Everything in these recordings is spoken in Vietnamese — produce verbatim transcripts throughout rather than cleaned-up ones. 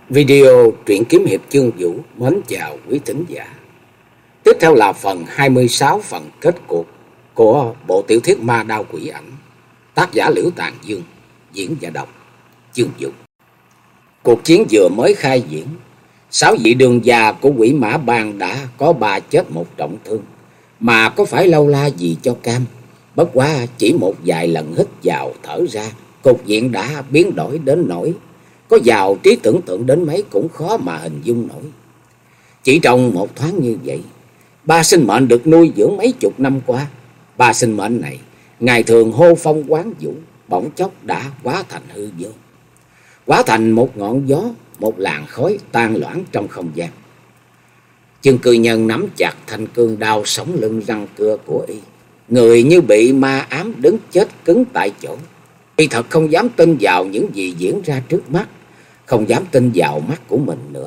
Video truyện kiếm hiệp chương vũ mến chào quý thính giả. Tiếp theo là phần hai mươi sáu, phần kết cuộc của bộ tiểu thuyết Ma Đao Quỷ Ảnh, tác giả Liễu Tàn Dương, diễn và đọc chương vũ. Cuộc chiến vừa mới khai diễn, sáu vị đường già của Quỷ Mã Bang đã có ba chết một trọng thương, mà có phải lâu la gì cho cam. Bất quá chỉ một vài lần hít vào thở ra, cục diện đã biến đổi đến nỗi có giàu trí tưởng tượng đến mấy cũng khó mà hình dung nổi. Chỉ trong một thoáng như vậy, ba sinh mệnh được nuôi dưỡng mấy chục năm qua, ba sinh mệnh này ngày thường hô phong quán vũ, bỗng chốc đã hóa thành hư vô, hóa thành một ngọn gió, một làn khói tan loãng trong không gian. Chương Cư Nhân nắm chặt thanh cương đao sống lưng răng cưa của y, người như bị ma ám đứng chết cứng tại chỗ. Y thật không dám tin vào những gì diễn ra trước mắt, không dám tin vào mắt của mình nữa.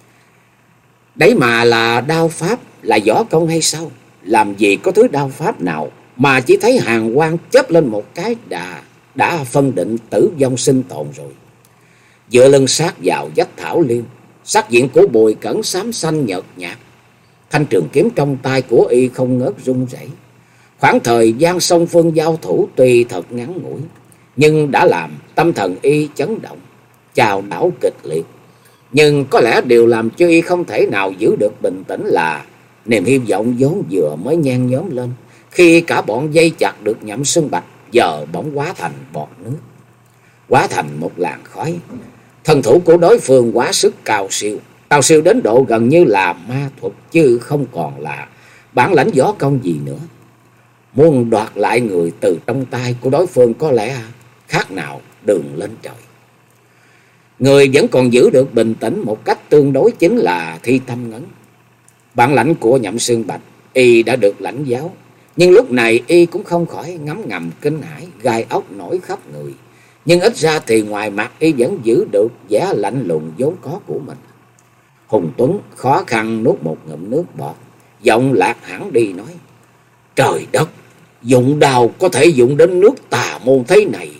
Đấy mà là đao pháp, là võ công hay sao? Làm gì có thứ đao pháp nào mà chỉ thấy hàn quang chớp lên một cái đã đã phân định tử vong sinh tồn rồi. Dựa lưng sát vào vách thảo liêu, sắc diện của Bùi Cẩn xám xanh nhợt nhạt. Thanh trường kiếm trong tay của y không ngớt rung rẩy. Khoảng thời gian song phương giao thủ tuy thật ngắn ngủi, nhưng đã làm tâm thần y chấn động, chao đảo kịch liệt. Nhưng có lẽ điều làm cho y không thể nào giữ được bình tĩnh là niềm hy vọng vốn vừa mới nhen nhóm lên, khi cả bọn dây chặt được Nhậm Xuân Bạch, giờ bỗng hóa thành bọt nước, hóa thành một làn khói. Thân thủ của đối phương quá sức cao siêu, cao siêu đến độ gần như là ma thuật, chứ không còn là bản lãnh võ công gì nữa. Muốn đoạt lại người từ trong tay của đối phương có lẽ khác nào đường lên trời. Người vẫn còn giữ được bình tĩnh một cách tương đối chính là Thi Tâm Ngấn. Bản lãnh của Nhậm Xuân Bạch y đã được lãnh giáo, nhưng lúc này y cũng không khỏi ngấm ngầm kinh hãi, gai ốc nổi khắp người. Nhưng ít ra thì ngoài mặt y vẫn giữ được vẻ lạnh lùng vốn có của mình. Hùng Tuấn khó khăn nuốt một ngụm nước bọt, giọng lạc hẳn đi nói: Trời đất, dụng đao có thể dụng đến nước tà môn thế này,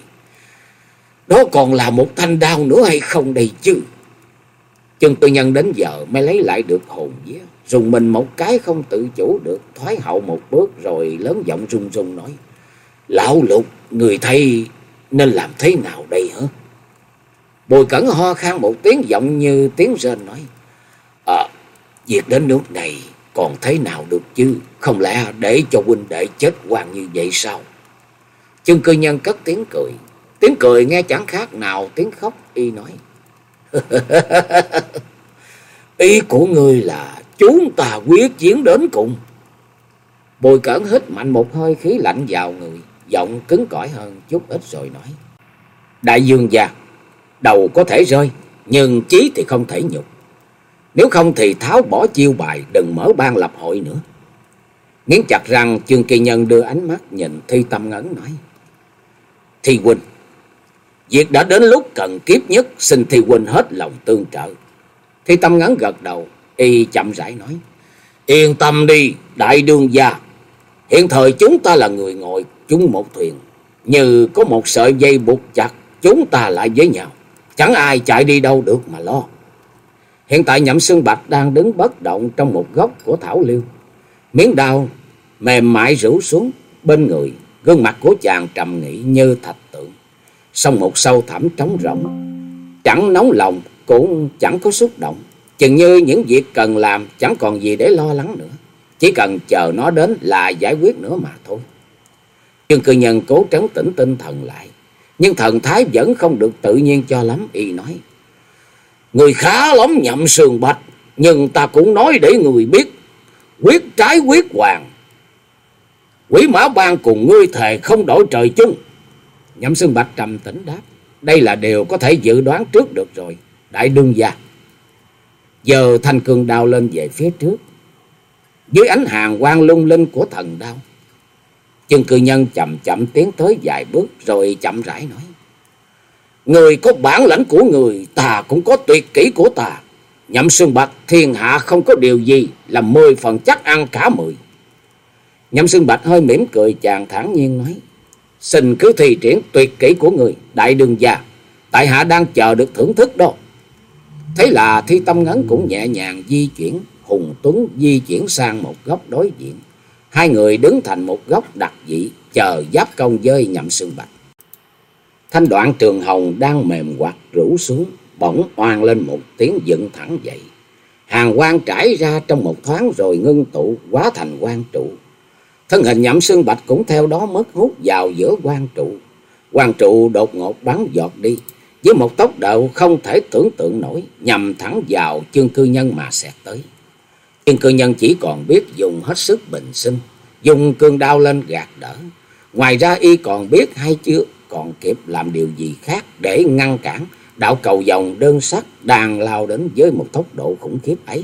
đó còn là một thanh đao nữa hay không đây chứ? Chương Cư Nhân đến giờ mới lấy lại được hồn vía, rùng mình một cái không tự chủ được, thoái hậu một bước rồi lớn giọng run run nói: Lão Lục, người thấy nên làm thế nào đây hả? Bùi Cẩn ho khan một tiếng, giọng như tiếng rên nói: À, việc đến nước này còn thế nào được chứ? Không lẽ để cho huynh đệ chết oan như vậy sao? Chương Cư Nhân cất tiếng cười, tiếng cười nghe chẳng khác nào tiếng khóc. Y nói: Ý của ngươi là chúng ta quyết chiến đến cùng. Bùi Cẩn hít mạnh một hơi khí lạnh vào người, giọng cứng cỏi hơn chút ít rồi nói: Đại dương gia, đầu có thể rơi, nhưng chí thì không thể nhục. Nếu không thì tháo bỏ chiêu bài, đừng mở ban lập hội nữa. Nghiến chặt răng, Chương Kỳ Nhân đưa ánh mắt nhìn Thi Tâm Ngấn nói: Thi huynh, việc đã đến lúc cần kiếp nhất, xin Thi huynh hết lòng tương trợ. Thi Tâm Ngấn gật đầu, y chậm rãi nói: Yên tâm đi đại đương gia, hiện thời chúng ta là người ngồi chung một thuyền, như có một sợi dây buộc chặt chúng ta lại với nhau, chẳng ai chạy đi đâu được mà lo. Hiện tại Nhậm Xuân Bạch đang đứng bất động trong một góc của thảo liêu, miếng đao mềm mại rủ xuống bên người, gương mặt của chàng trầm nghĩ như thạch tượng, song một sâu thẳm trống rỗng, chẳng nóng lòng cũng chẳng có xúc động, chừng như những việc cần làm chẳng còn gì để lo lắng nữa, chỉ cần chờ nó đến là giải quyết nữa mà thôi. Chương Cư Nhân cố trấn tĩnh tinh thần lại, nhưng thần thái vẫn không được tự nhiên cho lắm. Y nói: Người khá lắm Nhậm Xuân Bạch, nhưng ta cũng nói để người biết, quyết trái quyết hoàng, Quỷ Mã Bang cùng ngươi thề không đổi trời chung. Nhậm Xuân Bạch trầm tĩnh đáp: Đây là điều có thể dự đoán trước được rồi, đại đương gia. Giờ thanh cương đao lên về phía trước, dưới ánh hàn quang lung linh của thần đao. Chương Cư Nhân chậm chậm tiến tới vài bước rồi chậm rãi nói: Người có bản lãnh của người, ta cũng có tuyệt kỹ của ta. Nhậm Xuân Bạch, thiên hạ không có điều gì là mười phần chắc ăn cả mười. Nhậm Xuân Bạch hơi mỉm cười, chàng thản nhiên nói: Xin cứ thi triển tuyệt kỹ của người, đại đương gia, tại hạ đang chờ được thưởng thức đó. Thế là Thi Tâm Ngấn cũng nhẹ nhàng di chuyển, Hùng Tuấn di chuyển sang một góc đối diện. Hai người đứng thành một góc đặc dị, chờ giáp công với Nhậm Xương Bạch. Thanh đoạn trường hồng đang mềm quặt rũ xuống, bỗng oang lên một tiếng dựng thẳng dậy. Hàng quang trải ra trong một thoáng rồi ngưng tụ hóa thành quang trụ. Thân hình Nhậm Xương Bạch cũng theo đó mất hút vào giữa quang trụ. Quang trụ đột ngột bắn giọt đi với một tốc độ không thể tưởng tượng nổi, nhằm thẳng vào Chương Cư Nhân mà xẹt tới. Chương Cư Nhân chỉ còn biết dùng hết sức bình sinh, dùng cương đao lên gạt đỡ. Ngoài ra y còn biết hay chưa còn kịp làm điều gì khác để ngăn cản đạo cầu vồng đơn sắt đang lao đến với một tốc độ khủng khiếp ấy.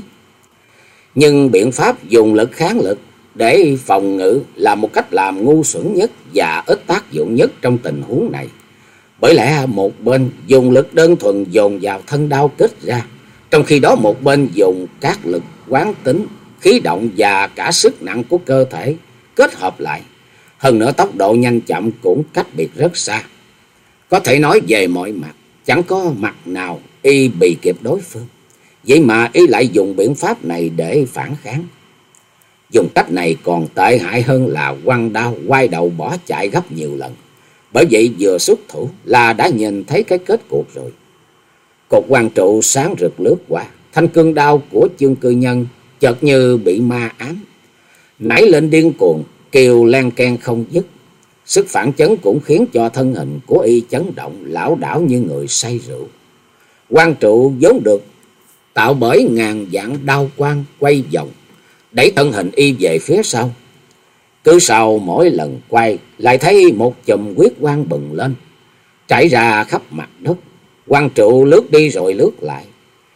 Nhưng biện pháp dùng lực kháng lực để phòng ngự là một cách làm ngu xuẩn nhất và ít tác dụng nhất trong tình huống này. Bởi lẽ một bên dùng lực đơn thuần dồn vào thân đao kích ra, trong khi đó một bên dùng các lực quán tính, khí động và cả sức nặng của cơ thể kết hợp lại. Hơn nữa tốc độ nhanh chậm cũng cách biệt rất xa. Có thể nói về mọi mặt, chẳng có mặt nào y bị kịp đối phương. Vậy mà y lại dùng biện pháp này để phản kháng. Dùng cách này còn tệ hại hơn là quăng đao quay đầu bỏ chạy gấp nhiều lần. Bởi vậy vừa xuất thủ là đã nhìn thấy cái kết cuộc rồi. Cột quang trụ sáng rực lướt qua, thanh cương đao của Chương Cư Nhân chợt như bị ma ám, nảy lên điên cuồng, kêu len ken không dứt. Sức phản chấn cũng khiến cho thân hình của y chấn động, lảo đảo như người say rượu. Quang trụ vốn được tạo bởi ngàn vạn đao quang quay vòng, đẩy thân hình y về phía sau. Cứ sau mỗi lần quay lại thấy một chùm huyết quang bừng lên, trải ra khắp mặt đất. Quang trụ lướt đi rồi lướt lại.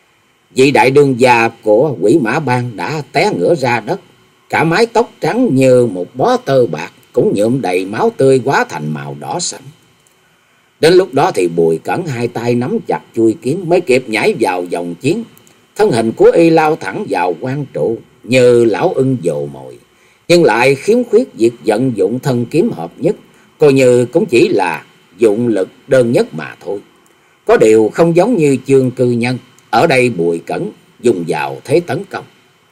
Vị đại đương gia của Quỷ Mã Bang đã té ngửa ra đất, cả mái tóc trắng như một bó tơ bạc cũng nhuộm đầy máu tươi hóa thành màu đỏ sẫm. Đến lúc đó thì Bùi Cẩn hai tay nắm chặt chuôi kiếm mới kịp nhảy vào vòng chiến. Thân hình của y lao thẳng vào quang trụ như lão ưng dồ mồi, nhưng lại khiếm khuyết việc vận dụng thân kiếm hợp nhất, coi như cũng chỉ là dụng lực đơn nhất mà thôi. Có điều không giống như Chương Cư Nhân, ở đây Bùi Cẩn dùng vào thế tấn công.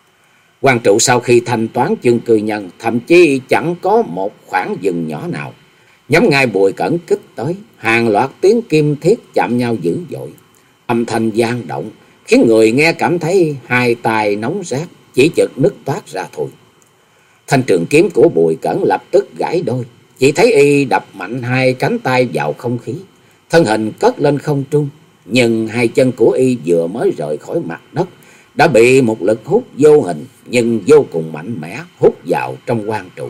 Quang trụ sau khi thanh toán Chương Cư Nhân, thậm chí chẳng có một khoảng dừng nhỏ nào, nhắm ngay Bùi Cẩn kích tới. Hàng loạt tiếng kim thiết chạm nhau dữ dội, âm thanh vang động khiến người nghe cảm thấy hai tai nóng rát, chỉ chực nứt toát ra thôi. Thanh trường kiếm của Bùi Cẩn lập tức gãy đôi, chỉ thấy y đập mạnh hai cánh tay vào không khí, thân hình cất lên không trung. Nhưng hai chân của y vừa mới rời khỏi mặt đất đã bị một lực hút vô hình nhưng vô cùng mạnh mẽ hút vào trong quang trụ.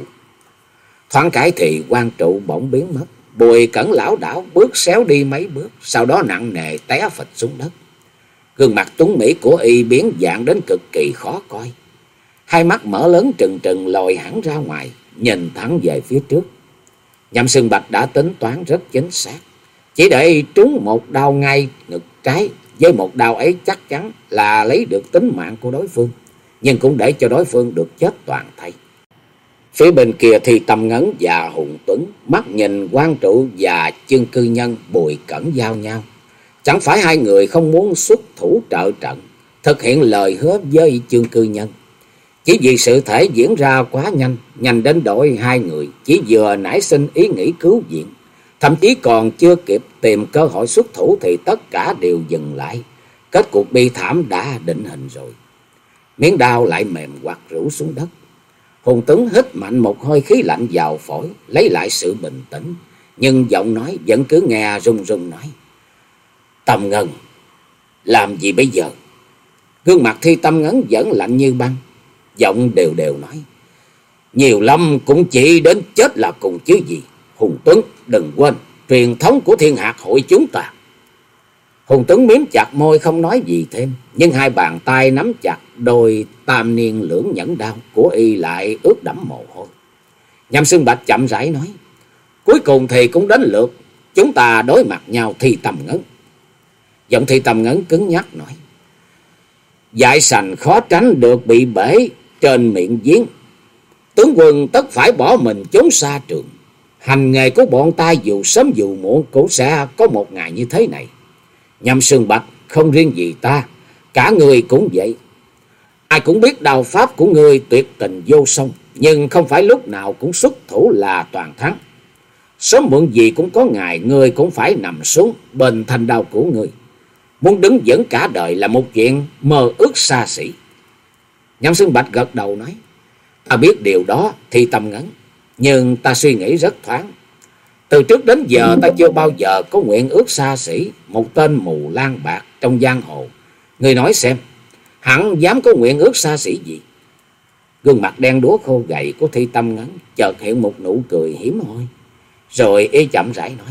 Thoáng cái thì quang trụ bỗng biến mất. Bùi Cẩn lảo đảo bước xéo đi mấy bước, sau đó nặng nề té phịch xuống đất. Gương mặt tuấn mỹ của y biến dạng đến cực kỳ khó coi. Hai mắt mở lớn trừng trừng lồi hẳn ra ngoài, nhìn thẳng về phía trước. Nhậm Xương Bạch đã tính toán rất chính xác, chỉ để trúng một đao ngay ngực trái. Với một đao ấy chắc chắn là lấy được tính mạng của đối phương, nhưng cũng để cho đối phương được chết toàn thây. Phía bên kia thì Tâm Ngấn và Hùng Tuấn mắt nhìn quang trụ và Chương Cư Nhân Bùi Cẩn giao nhau. Chẳng phải hai người không muốn xuất thủ trợ trận, thực hiện lời hứa với Chương Cư Nhân, chỉ vì sự thể diễn ra quá nhanh, nhanh đến đổi hai người chỉ vừa nảy sinh ý nghĩ cứu viện, thậm chí còn chưa kịp tìm cơ hội xuất thủ thì tất cả đều dừng lại. Kết cục bi thảm đã định hình rồi. Miếng đao lại mềm quặt rũ xuống đất. Hùng Tuấn hít mạnh một hơi khí lạnh vào phổi, lấy lại sự bình tĩnh, nhưng giọng nói vẫn cứ nghe run run nói: Tâm Ngân, làm gì bây giờ? Gương mặt Thi Tâm Ngấn vẫn lạnh như băng, giọng đều đều nói: Nhiều lắm cũng chỉ đến chết là cùng chứ gì. Hùng Tuấn, đừng quên truyền thống của Thiên Hạt hội chúng ta. Hùng Tuấn miếm chặt môi không nói gì thêm, nhưng hai bàn tay nắm chặt đôi tam niên lưỡng nhẫn đao của y lại ướt đẫm mồ hôi. Nhậm Xương Bạch chậm rãi nói: Cuối cùng thì cũng đến lượt chúng ta đối mặt nhau. Thi Tâm Ngấn. Giọng Thi Tâm Ngấn cứng nhắc nói: Dại sành khó tránh được bị bể trên miệng giếng, tướng quân tất phải bỏ mình trốn xa trường. Hành nghề của bọn ta dù sớm dù muộn cũng sẽ có một ngày như thế này. Nhậm Xương Bạch, không riêng gì ta, Cả người cũng vậy. Ai cũng biết đao pháp của ngươi tuyệt tình vô song, nhưng không phải lúc nào cũng xuất thủ là toàn thắng. Sớm muộn gì cũng có ngày ngươi cũng phải nằm xuống bên thanh đao của ngươi. Muốn đứng vững cả đời là một chuyện mơ ước xa xỉ. Nhậm Xương Bạch gật đầu nói, ta biết điều đó thì Tâm Ngấn, nhưng ta suy nghĩ rất thoáng. Từ trước đến giờ ta chưa bao giờ có nguyện ước xa xỉ. Một tên mù lang bạc trong giang hồ, ngươi nói xem, hẳn dám có nguyện ước xa xỉ gì? Gương mặt đen đúa khô gầy của Thi Tâm Ngấn chợt hiện một nụ cười hiếm hoi, rồi y chậm rãi nói,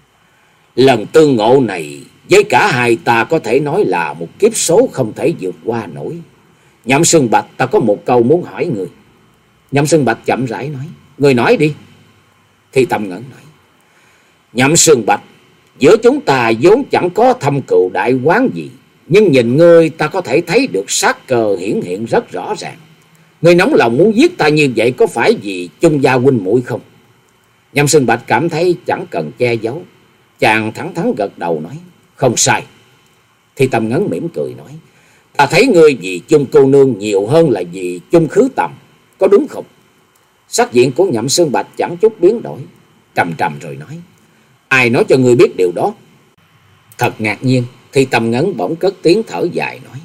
lần tương ngộ này với cả hai ta có thể nói là một kiếp số không thể vượt qua nổi. Nhậm Xương Bạch, ta có một câu muốn hỏi người. Nhậm Xương Bạch chậm rãi nói, người nói đi. Thi Tâm Ngấn nói, Nhậm Xương Bạch, giữa chúng ta vốn chẳng có thâm cừu đại oán gì, nhưng nhìn ngươi ta có thể thấy được sát cơ hiển hiện rất rõ ràng. Ngươi nóng lòng muốn giết ta như vậy có phải vì chung gia huynh muội không? Nhậm Xương Bạch cảm thấy chẳng cần che giấu, chàng thẳng thắn gật đầu nói, không sai. Thi Tâm Ngấn mỉm cười nói, ta thấy ngươi vì chung cô nương nhiều hơn là vì chung khứ tầm, có đúng không? Sắc diện của Nhậm Xương Bạch chẳng chút biến đổi, trầm trầm rồi nói, ai nói cho ngươi biết điều đó? Thật ngạc nhiên, Thi Tâm Ngấn bỗng cất tiếng thở dài nói,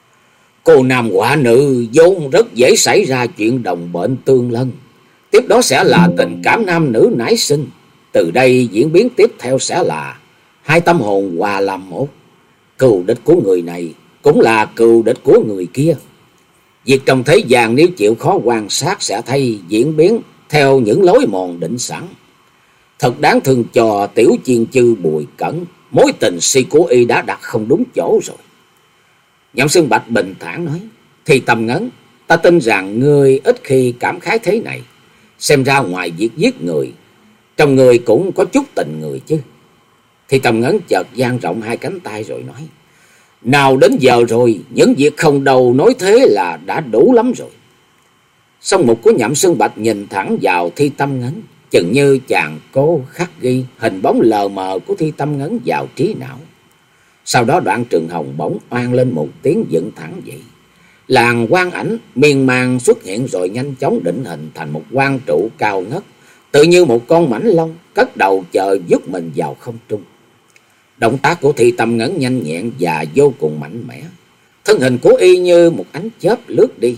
cô nam quả nữ vốn rất dễ xảy ra chuyện đồng bệnh tương lân, tiếp đó sẽ là tình cảm nam nữ nảy sinh, từ đây diễn biến tiếp theo sẽ là hai tâm hồn hòa làm một. Cừu địch của người này cũng là cừu địch của người kia. Việc trong thế gian nếu chịu khó quan sát sẽ thấy diễn biến theo những lối mòn định sẵn. Thật đáng thương cho tiểu chiên chư Bùi Cẩn, mối tình si của y đã đặt không đúng chỗ rồi. Nhậm Xương Bạch bình thản nói, Thì Tâm Ngấn, ta tin rằng ngươi ít khi cảm khái thế này. Xem ra ngoài việc giết người, trong người cũng có chút tình người chứ. Thì Tâm Ngấn chợt dang rộng hai cánh tay rồi nói, nào đến giờ rồi, những việc không đầu nói thế là đã đủ lắm rồi. Song mục của Nhậm Xương Bạch nhìn thẳng vào Thi Tâm Ngấn, chừng như chàng cố khắc ghi hình bóng lờ mờ của Thi Tâm Ngấn vào trí não. Sau đó Đoạn Trường Hồng bỗng oan lên một tiếng dựng thẳng dậy. Làn quang ảnh miên man xuất hiện rồi nhanh chóng định hình thành một quang trụ cao ngất, tự như một con mãnh long cất đầu chờ dứt mình vào không trung. Động tác của Thi Tâm Ngấn nhanh nhẹn và vô cùng mạnh mẽ. Thân hình của y như một ánh chớp lướt đi,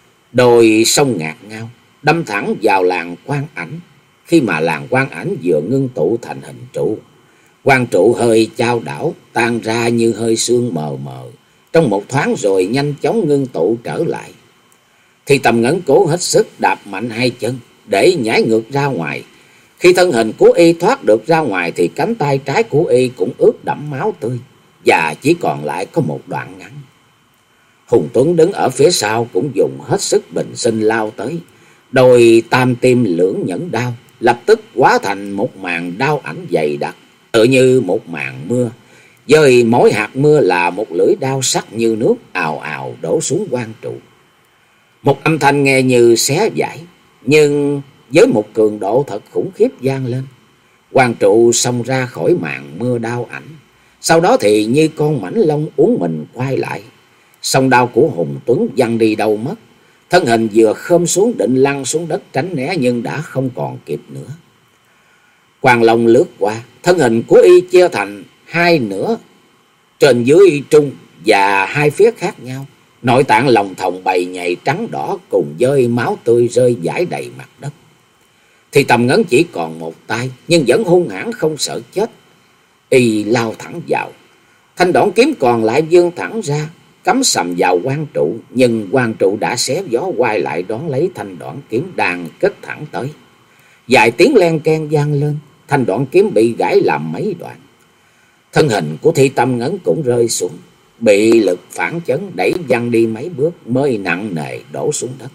đôi sông ngạt ngao đâm thẳng vào làn quang ảnh. Khi mà làn quang ảnh vừa ngưng tụ thành hình trụ, quang trụ hơi chao đảo tan ra như hơi sương mờ mờ, trong một thoáng rồi nhanh chóng ngưng tụ trở lại. Thi Tâm Ngấn cố hết sức đạp mạnh hai chân để nhảy ngược ra ngoài. Khi thân hình của y thoát được ra ngoài thì cánh tay trái của y cũng ướt đẫm máu tươi, và chỉ còn lại có một đoạn ngắn. Hùng Tuấn đứng ở phía sau cũng dùng hết sức bình sinh lao tới. Đôi tam tim lưỡng nhẫn đao lập tức hóa thành một màn đao ảnh dày đặc, tự như một màn mưa, với mỗi hạt mưa là một lưỡi đao sắc như nước ào ào đổ xuống quang trụ. Một âm thanh nghe như xé vải, nhưng với một cường độ thật khủng khiếp vang lên. Quang trụ xông ra khỏi màn mưa đao ảnh, sau đó thì như con mãnh long uốn mình quay lại. Song đao của Hùng Tuấn văng đi đâu mất, thân hình vừa khom xuống định lăn xuống đất tránh né nhưng đã không còn kịp nữa. Quang long lướt qua, thân hình của y chia thành hai nửa, trên dưới trung và hai phía khác nhau. Nội tạng lòng thòng bầy nhầy trắng đỏ cùng với máu tươi rơi vãi đầy mặt đất. Thì Tâm Ngấn chỉ còn một tay nhưng vẫn hung hãn không sợ chết. Y lao thẳng vào, thanh đoạn kiếm còn lại vươn thẳng ra, cắm sầm vào quang trụ, nhưng quang trụ đã xé gió quay lại đón lấy thanh đoạn kiếm đang kết thẳng tới. Vài tiếng len keng vang lên, thanh đoạn kiếm bị gãy làm mấy đoạn. Thân hình của Thi Tâm Ngấn cũng rơi xuống, bị lực phản chấn đẩy văng đi mấy bước mới nặng nề đổ xuống đất.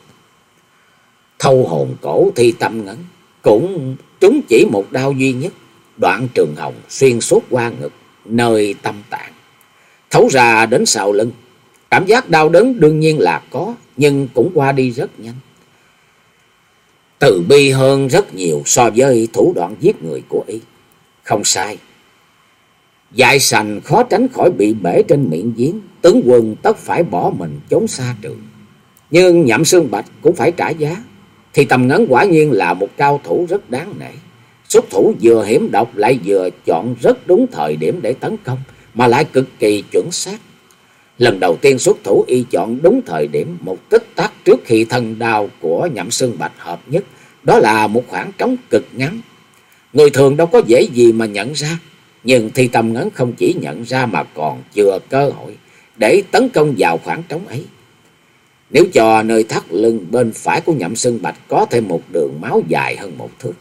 Thâu hồn cổ Thi Tâm Ngấn cũng trúng chỉ một đao duy nhất, Đoạn Trường Hồng xuyên suốt qua ngực, nơi tâm tạng, thấu ra đến sau lưng. Cảm giác đau đớn đương nhiên là có, nhưng cũng qua đi rất nhanh. Từ bi hơn rất nhiều so với thủ đoạn giết người của y. Không sai, dại sành khó tránh khỏi bị bể trên miệng giếng, tướng quân tất phải bỏ mình trốn xa trường. Nhưng Nhậm Xương Bạch cũng phải trả giá. Thì Tầm Ngấn quả nhiên là một cao thủ rất đáng nể. Xuất thủ vừa hiểm độc lại vừa chọn rất đúng thời điểm để tấn công, mà lại cực kỳ chuẩn xác. Lần đầu tiên xuất thủ y chọn đúng thời điểm, một tích tắc trước khi thần đao của Nhậm Xương Bạch hợp nhất. Đó là một khoảng trống cực ngắn. Người thường đâu có dễ gì mà nhận ra. Nhưng Thi Tầm Ngấn không chỉ nhận ra mà còn chừa cơ hội để tấn công vào khoảng trống ấy. Nếu cho nơi thắt lưng bên phải của Nhậm Xương Bạch có thêm một đường máu dài hơn một thước.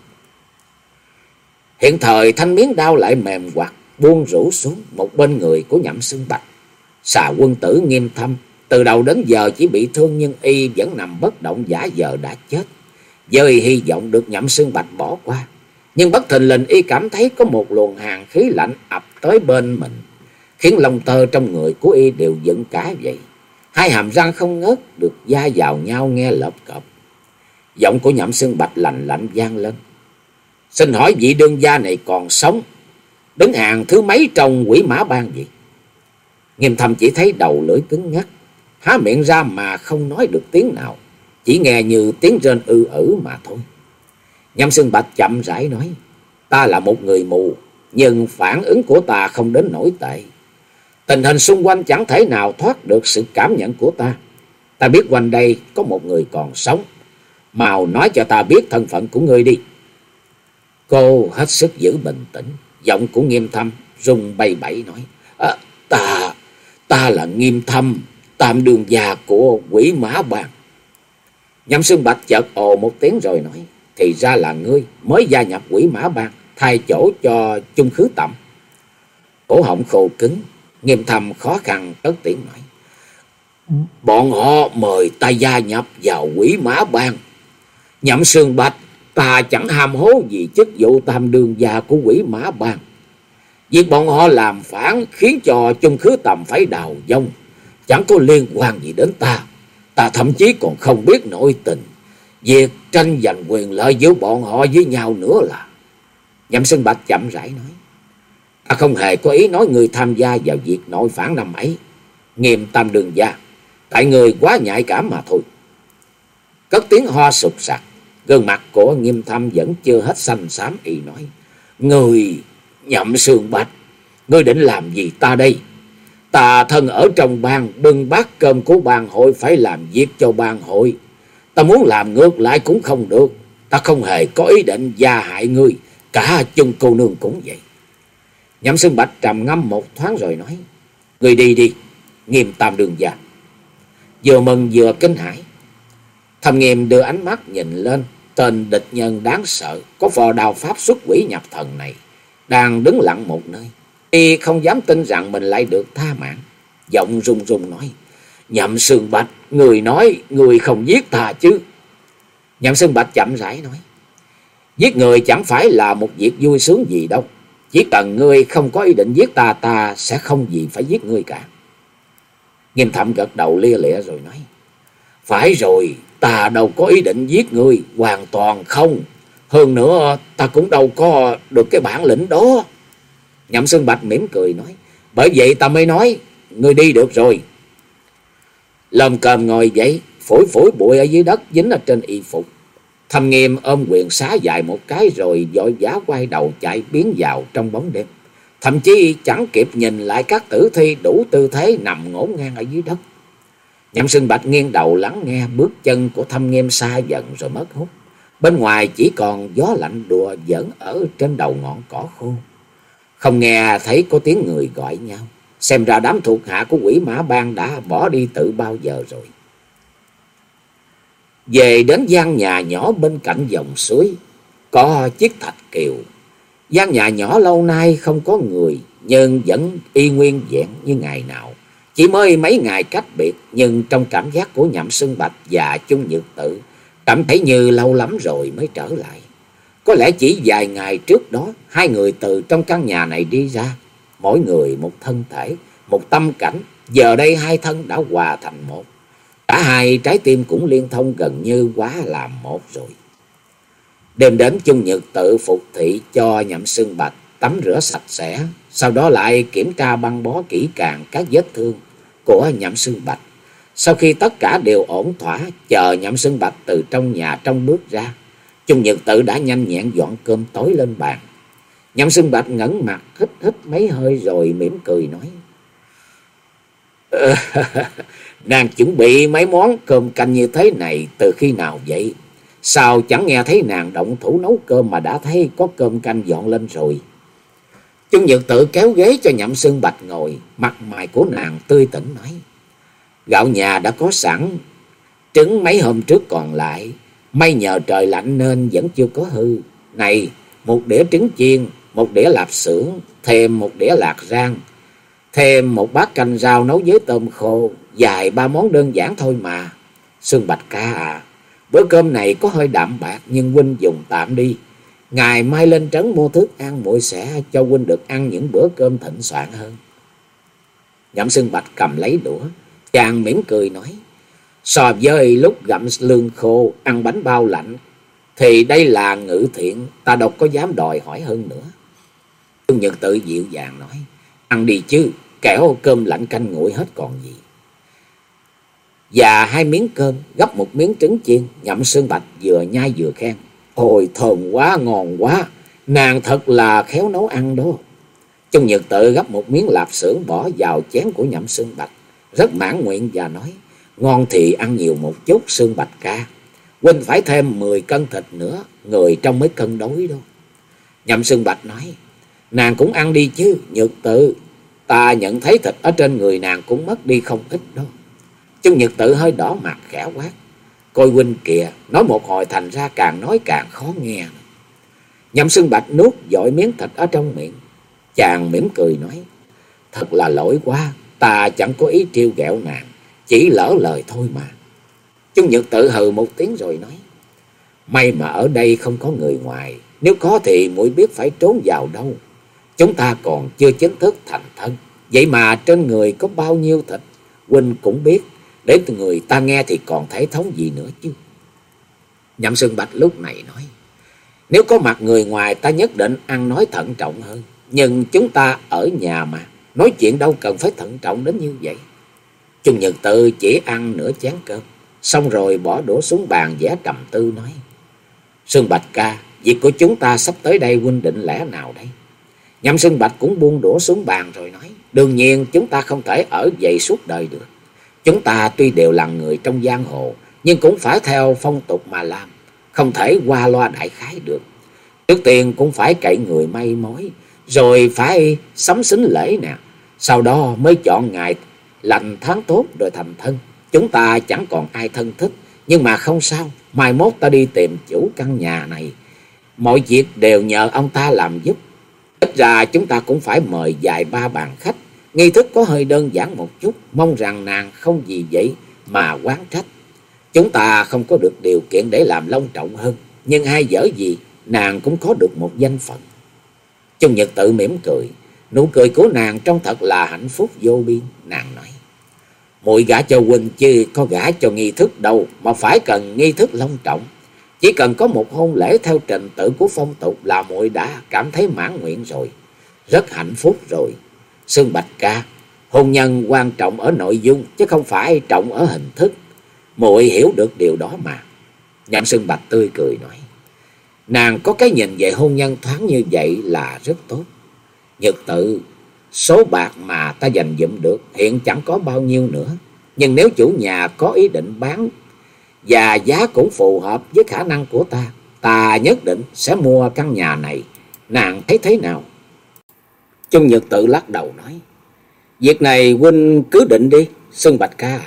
Hiện thời thanh miếng đao lại mềm quặt buông rủ xuống một bên người của Nhậm Xương Bạch. Xà quân tử Nghiêm Thâm từ đầu đến giờ chỉ bị thương, nhưng y vẫn nằm bất động giả vờ đã chết, với hy vọng được Nhậm Xương Bạch bỏ qua. Nhưng bất thình lình y cảm thấy có một luồng hàn khí lạnh ập tới bên mình, khiến lông tơ trong người của y đều dựng cả vậy. Hai hàm răng không ngớt được da vào nhau nghe lợp cộp. Giọng của Nhậm Xương Bạch lạnh lạnh vang lên: "Xin hỏi vị đương gia này còn sống, đứng hàng thứ mấy trong Quỷ Mã Bang vậy?" Nghiêm Thâm chỉ thấy đầu lưỡi cứng ngắc, há miệng ra mà không nói được tiếng nào, chỉ nghe như tiếng rên ư ử mà thôi. Nhậm Xương Bạch chậm rãi nói: "Ta là một người mù, nhưng phản ứng của ta không đến nổi tệ. Tình hình xung quanh chẳng thể nào thoát được sự cảm nhận của ta. Ta biết quanh đây có một người còn sống. Mau nói cho ta biết thân phận của ngươi đi." Cô hết sức giữ bình tĩnh. Giọng của Nghiêm Thâm rung bay bẩy nói: à, Ta, ta là Nghiêm Thâm, tam đường già của Quỷ Mã Bang." Nhậm Xương Bạch chợt ồ một tiếng rồi nói: "Thì ra là ngươi mới gia nhập Quỷ Mã Bang, thay chỗ cho Chung Khứ Tầm." Cổ họng khô cứng, Nghiêm Thâm khó khăn cất tiếng nói: "Bọn họ mời ta gia nhập vào Quỷ Mã Bang. Nhậm Xương Bạch, ta chẳng ham hố gì chức vụ tam đương gia của Quỷ Mã Bang. Việc bọn họ làm phản khiến cho Chung Khứ Tầm phải đào vong, chẳng có liên quan gì đến ta. Ta thậm chí còn không biết nội tình việc tranh giành quyền lợi giữa bọn họ với nhau nữa là..." Nhậm Xương Bạch chậm rãi nói: "Ta không hề có ý nói người tham gia vào việc nội phản năm ấy, Nghiêm tam đường gia, tại người quá nhạy cảm mà thôi." Cất tiếng ho sụp sặc, gương mặt của Nghiêm Thâm vẫn chưa hết xanh xám, y nói: "Người, Nhậm Xương Bạch, ngươi định làm gì ta đây? Ta thân ở trong bang, bưng bát cơm của bang hội, phải làm việc cho bang hội. Ta muốn làm ngược lại cũng không được. Ta không hề có ý định gia hại ngươi, cả Chung cô nương cũng vậy." Nhậm Xương Bạch trầm ngâm một thoáng rồi nói: "Ngươi đi đi, Nghiêm tam đường gia." Vừa mừng vừa kinh hãi, Thầm Nghiêm đưa ánh mắt nhìn lên tên địch nhân đáng sợ có vò đao pháp xuất quỷ nhập thần này, đang đứng lặng một nơi. Y không dám tin rằng mình lại được tha mạng, giọng run run nói: "Nhậm Xương Bạch, người nói người không giết ta chứ?" Nhậm Xương Bạch chậm rãi nói: "Giết người chẳng phải là một việc vui sướng gì đâu. Chỉ cần ngươi không có ý định giết ta, ta sẽ không gì phải giết ngươi cả." Nghiêm Thâm gật đầu lia lịa rồi nói: "Phải rồi, ta đâu có ý định giết ngươi, hoàn toàn không. Hơn nữa ta cũng đâu có được cái bản lĩnh đó." Nhậm Xương Bạch mỉm cười nói: "Bởi vậy ta mới nói, ngươi đi được rồi." Lồm cồm ngồi dậy, phủi phủi bụi ở dưới đất dính ở trên y phục. Thầm Nghiêm ôm quyền xá dài một cái rồi vội vã quay đầu chạy biến vào trong bóng đêm, thậm chí chẳng kịp nhìn lại các tử thi đủ tư thế nằm ngổn ngang ở dưới đất. Nhậm Xương Bạch nghiêng đầu lắng nghe, bước chân của Thâm Nghiêm xa dần rồi mất hút. Bên ngoài chỉ còn gió lạnh đùa giỡn ở trên đầu ngọn cỏ khô. Không nghe thấy có tiếng người gọi nhau. Xem ra đám thuộc hạ của Quỷ Mã Bang đã bỏ đi từ bao giờ rồi. Về đến gian nhà nhỏ bên cạnh dòng suối, có chiếc thạch kiều. Gian nhà nhỏ lâu nay không có người, nhưng vẫn y nguyên vẹn như ngày nào. Chỉ mới mấy ngày cách biệt, nhưng trong cảm giác của Nhậm Xương Bạch và Chung Nhược Tự, cảm thấy như lâu lắm rồi mới trở lại. Có lẽ chỉ vài ngày trước đó, hai người từ trong căn nhà này đi ra, mỗi người một thân thể, một tâm cảnh. Giờ đây hai thân đã hòa thành một. Cả hai trái tim cũng liên thông gần như quá làm một rồi. Đêm đến, Chung Nhược Tự phục thị cho Nhậm Xương Bạch tắm rửa sạch sẽ, sau đó lại kiểm tra băng bó kỹ càng các vết thương, của Nhậm Sương Bạch. Sau khi tất cả đều ổn thỏa, chờ Nhậm Sương Bạch từ trong nhà trong bước ra, Chung Nhật Tự đã nhanh nhẹn dọn cơm tối lên bàn. Nhậm Sương Bạch ngẩng mặt hít hít mấy hơi rồi mỉm cười nói: nàng chuẩn bị mấy món cơm canh như thế này từ khi nào vậy? Sao chẳng nghe thấy nàng động thủ nấu cơm mà đã thấy có cơm canh dọn lên rồi? Chung Nhật Tự kéo ghế cho Nhậm Sương Bạch ngồi, mặt mày của nàng tươi tỉnh nói: gạo nhà đã có sẵn, trứng mấy hôm trước còn lại, may nhờ trời lạnh nên vẫn chưa có hư. Này, một đĩa trứng chiên, một đĩa lạp xưởng, thêm một đĩa lạc rang, thêm một bát canh rau nấu với tôm khô, dài ba món đơn giản thôi mà. Sương Bạch ca à, bữa cơm này có hơi đạm bạc nhưng huynh dùng tạm đi. Ngày mai lên trấn mua thức ăn, muội sẽ cho huynh được ăn những bữa cơm thịnh soạn hơn. Nhậm Sương Bạch cầm lấy đũa, chàng mỉm cười nói: so với lúc gặm lương khô, ăn bánh bao lạnh, thì đây là ngự thiện, ta đâu có dám đòi hỏi hơn nữa. Chung Nhật Tự dịu dàng nói: ăn đi chứ, kẻo cơm lạnh canh nguội hết còn gì. Và hai miếng cơm, gấp một miếng trứng chiên, Nhậm Sương Bạch vừa nhai vừa khen: ôi thơm quá, ngon quá, nàng thật là khéo nấu ăn đó. Chung Nhật Tự gấp một miếng lạp xưởng bỏ vào chén của Nhậm Sương Bạch, rất mãn nguyện và nói: ngon thì ăn nhiều một chút Sương Bạch ca, huynh phải thêm mười cân thịt nữa, người trong mới cân đối đâu. Nhậm Sương Bạch nói: nàng cũng ăn đi chứ Nhật Tự, ta nhận thấy thịt ở trên người nàng cũng mất đi không ít đó. Chung Nhật Tự hơi đỏ mặt khẽ quát: coi huynh kìa, nói một hồi thành ra càng nói càng khó nghe. Nhậm Sương Bạch nuốt dội miếng thịt ở trong miệng, chàng mỉm cười nói: thật là lỗi quá, ta chẳng có ý trêu ghẹo nàng, chỉ lỡ lời thôi mà. Chung Nhật Tự hừ một tiếng rồi nói: may mà ở đây không có người ngoài, nếu có thì muội biết phải trốn vào đâu. Chúng ta còn chưa chính thức thành thân, vậy mà trên người có bao nhiêu thịt, huynh cũng biết, để người ta nghe thì còn thể thống gì nữa chứ. Nhậm Sương Bạch lúc này nói: nếu có mặt người ngoài, ta nhất định ăn nói thận trọng hơn, nhưng chúng ta ở nhà mà, nói chuyện đâu cần phải thận trọng đến như vậy. Chung Nhật Tự chỉ ăn nửa chén cơm, xong rồi bỏ đũa xuống bàn vẻ trầm tư nói: Sương Bạch ca, việc của chúng ta sắp tới đây huynh định lẽ nào đây? Nhậm Sương Bạch cũng buông đũa xuống bàn rồi nói: đương nhiên chúng ta không thể ở vậy suốt đời được. Chúng ta tuy đều là người trong giang hồ, nhưng cũng phải theo phong tục mà làm, không thể qua loa đại khái được. Trước tiên cũng phải cậy người may mối, rồi phải sắm xính lễ nè, sau đó mới chọn ngày lành tháng tốt rồi thành thân. Chúng ta chẳng còn ai thân thích, nhưng mà không sao, mai mốt ta đi tìm chủ căn nhà này, mọi việc đều nhờ ông ta làm giúp. Ít ra chúng ta cũng phải mời vài ba bàn khách, nghi thức có hơi đơn giản một chút, mong rằng nàng không vì vậy mà oán trách. Chúng ta không có được điều kiện để làm long trọng hơn, nhưng ai dở gì nàng cũng có được một danh phận. Chung Nhật Tự mỉm cười, nụ cười của nàng trông thật là hạnh phúc vô biên. Nàng nói: muội gả cho huynh chứ có gả cho nghi thức đâu mà phải cần nghi thức long trọng. Chỉ cần có một hôn lễ theo trình tự của phong tục là muội đã cảm thấy mãn nguyện rồi, rất hạnh phúc rồi. Sương Bạch ca, hôn nhân quan trọng ở nội dung chứ không phải trọng ở hình thức, muội hiểu được điều đó mà. Nhậm Sương Bạch tươi cười nói: nàng có cái nhìn về hôn nhân thoáng như vậy là rất tốt. Nhật Tự, số bạc mà ta dành dụm được hiện chẳng có bao nhiêu nữa, nhưng nếu chủ nhà có ý định bán và giá cũng phù hợp với khả năng của ta, ta nhất định sẽ mua căn nhà này. Nàng thấy thế nào? Chung Nhật Tự lắc đầu nói: việc này huynh cứ định đi Sương Bạch ca.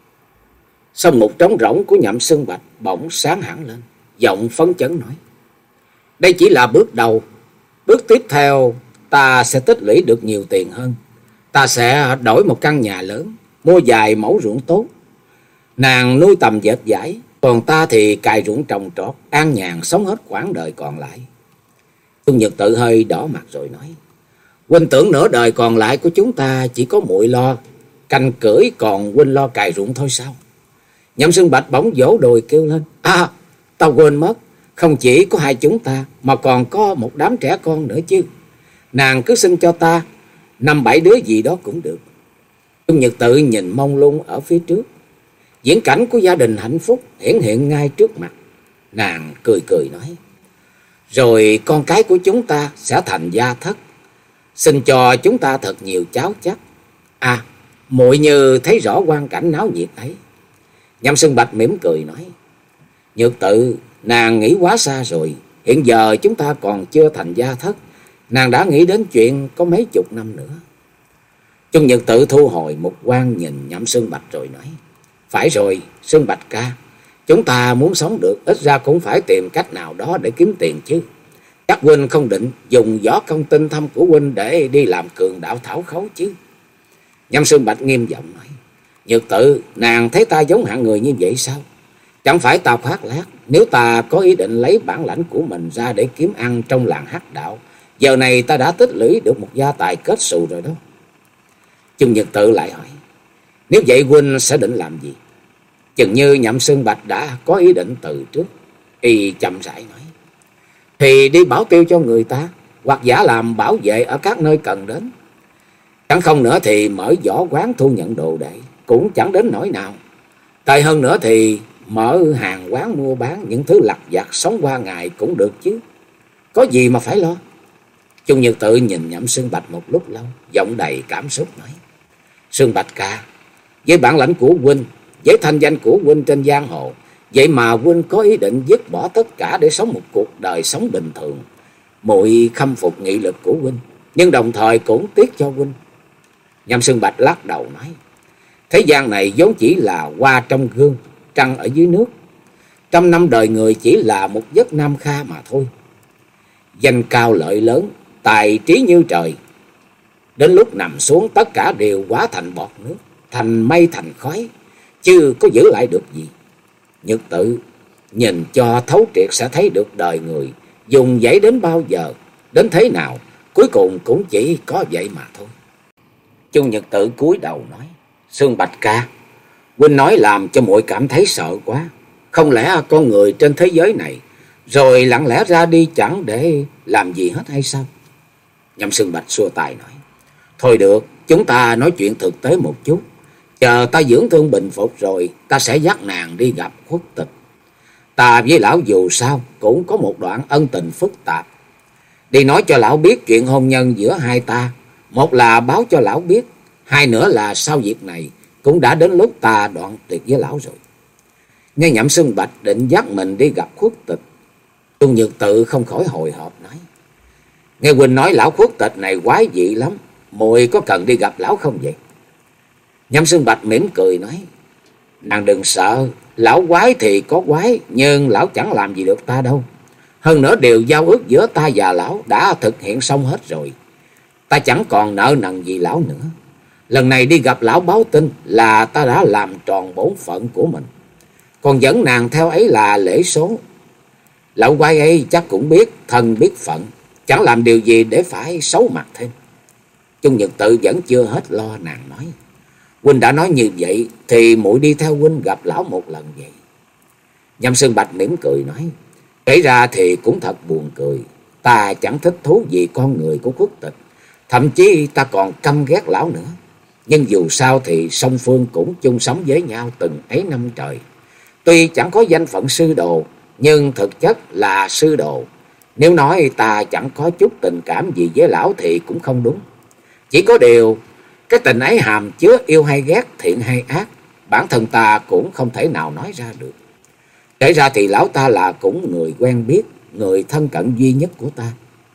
Xong một trống rỗng của Nhậm Sương Bạch bỗng sáng hẳn lên, giọng phấn chấn nói: đây chỉ là bước đầu, bước tiếp theo ta sẽ tích lũy được nhiều tiền hơn. Ta sẽ đổi một căn nhà lớn, mua vài mẫu ruộng tốt, nàng nuôi tầm dệt vải, còn ta thì cày ruộng trồng trọt, an nhàn sống hết quãng đời còn lại. Chung Nhật Tự hơi đỏ mặt rồi nói: huynh tưởng nửa đời còn lại của chúng ta chỉ có muội lo canh cưỡi, còn huynh lo cày ruộng thôi sao? Nhậm Sương Bạch bỗng vỗ đùi kêu lên: à, tao quên mất, không chỉ có hai chúng ta mà còn có một đám trẻ con nữa chứ. Nàng cứ sinh cho ta năm bảy đứa gì đó cũng được. Chung Nhật Tự nhìn mông lung ở phía trước. Diễn cảnh của gia đình hạnh phúc hiển hiện ngay trước mặt. Nàng cười cười nói: rồi con cái của chúng ta sẽ thành gia thất, xin cho chúng ta thật nhiều cháu chắc. À, muội như thấy rõ quang cảnh náo nhiệt ấy. Nhậm Sương Bạch mỉm cười nói: Nhược Tự, nàng nghĩ quá xa rồi. Hiện giờ chúng ta còn chưa thành gia thất, nàng đã nghĩ đến chuyện có mấy chục năm nữa. Chung Nhật Tự thu hồi một quan nhìn Nhậm Sương Bạch rồi nói: phải rồi, Sương Bạch ca, chúng ta muốn sống được ít ra cũng phải tìm cách nào đó để kiếm tiền chứ. Chắc huynh không định dùng võ công tinh thâm của huynh để đi làm cường đạo thảo khấu chứ? Nhậm Sương Bạch nghiêm giọng nói: Nhược Tự, nàng thấy ta giống hạng người như vậy sao? Chẳng phải ta khoác lác, nếu ta có ý định lấy bản lãnh của mình ra để kiếm ăn trong làng hắc đạo, giờ này ta đã tích lũy được một gia tài kết xù rồi đó. Chung Nhật Tự lại hỏi: nếu vậy huynh sẽ định làm gì? Chừng như Nhậm Sương Bạch đã có ý định từ trước, y chậm rãi nói: thì đi bảo tiêu cho người ta, hoặc giả làm bảo vệ ở các nơi cần đến. Chẳng không nữa thì mở võ quán thu nhận đồ đệ, cũng chẳng đến nỗi nào. Tệ hơn nữa thì mở hàng quán mua bán những thứ lặt vặt sống qua ngày cũng được chứ. Có gì mà phải lo. Chung Nhật Tự nhìn Nhậm Sương Bạch một lúc lâu, giọng đầy cảm xúc nói: Sương Bạch ca, với bản lãnh của huynh, với thanh danh của huynh trên giang hồ, vậy mà huynh có ý định dứt bỏ tất cả để sống một cuộc đời sống bình thường. Muội khâm phục nghị lực của huynh, nhưng đồng thời cũng tiếc cho huynh. Nhậm Sương Bạch lắc đầu nói: thế gian này vốn chỉ là hoa trong gương, trăng ở dưới nước. Trăm năm đời người chỉ là một giấc nam kha mà thôi. Danh cao lợi lớn, tài trí như trời, đến lúc nằm xuống tất cả đều hóa thành bọt nước, thành mây thành khói, chứ có giữ lại được gì. Nhược Tự, nhìn cho thấu triệt sẽ thấy được đời người dùng dãy đến bao giờ, đến thế nào, cuối cùng cũng chỉ có vậy mà thôi. Chung Nhật Tự cúi đầu nói: Sương Bạch ca, huynh nói làm cho muội cảm thấy sợ quá. Không lẽ con người trên thế giới này rồi lặng lẽ ra đi chẳng để làm gì hết hay sao? Nhậm Sương Bạch xua tay nói: thôi được, chúng ta nói chuyện thực tế một chút. Chờ ta dưỡng thương bình phục rồi, ta sẽ dắt nàng đi gặp Khuất Tịch. Ta với lão dù sao cũng có một đoạn ân tình phức tạp. Đi nói cho lão biết chuyện hôn nhân giữa hai ta. Một là báo cho lão biết, hai nữa là sau việc này cũng đã đến lúc ta đoạn tuyệt với lão rồi. Nghe Nhậm Sương Bạch định dắt mình đi gặp Khuất Tịch, Chung Nhược Tự không khỏi hồi hộp nói: nghe huynh nói lão Khuất Tịch này quái dị lắm, muội có cần đi gặp lão không vậy? Nhậm Sương Bạch mỉm cười nói: nàng đừng sợ, lão quái thì có quái, nhưng lão chẳng làm gì được ta đâu. Hơn nữa điều giao ước giữa ta và lão đã thực hiện xong hết rồi. Ta chẳng còn nợ nần gì lão nữa. Lần này đi gặp lão báo tin là ta đã làm tròn bổn phận của mình. Còn dẫn nàng theo ấy là lễ số. Lão quái ấy chắc cũng biết thân biết phận, chẳng làm điều gì để phải xấu mặt thêm. Chung Nhật Tự vẫn chưa hết lo, nàng nói: huynh đã nói như vậy thì muội đi theo huynh gặp lão một lần vậy. Nhậm Sương Bạch mỉm cười nói: kể ra thì cũng thật buồn cười. Ta chẳng thích thú gì con người của Khuất Tịch, thậm chí ta còn căm ghét lão nữa. Nhưng dù sao thì song phương cũng chung sống với nhau từng ấy năm trời. Tuy chẳng có danh phận sư đồ, nhưng thực chất là sư đồ. Nếu nói ta chẳng có chút tình cảm gì với lão thì cũng không đúng. Chỉ có điều cái tình ấy hàm chứa yêu hay ghét, thiện hay ác, bản thân ta cũng không thể nào nói ra được. Kể ra thì lão ta là cũng người quen biết, người thân cận duy nhất của ta.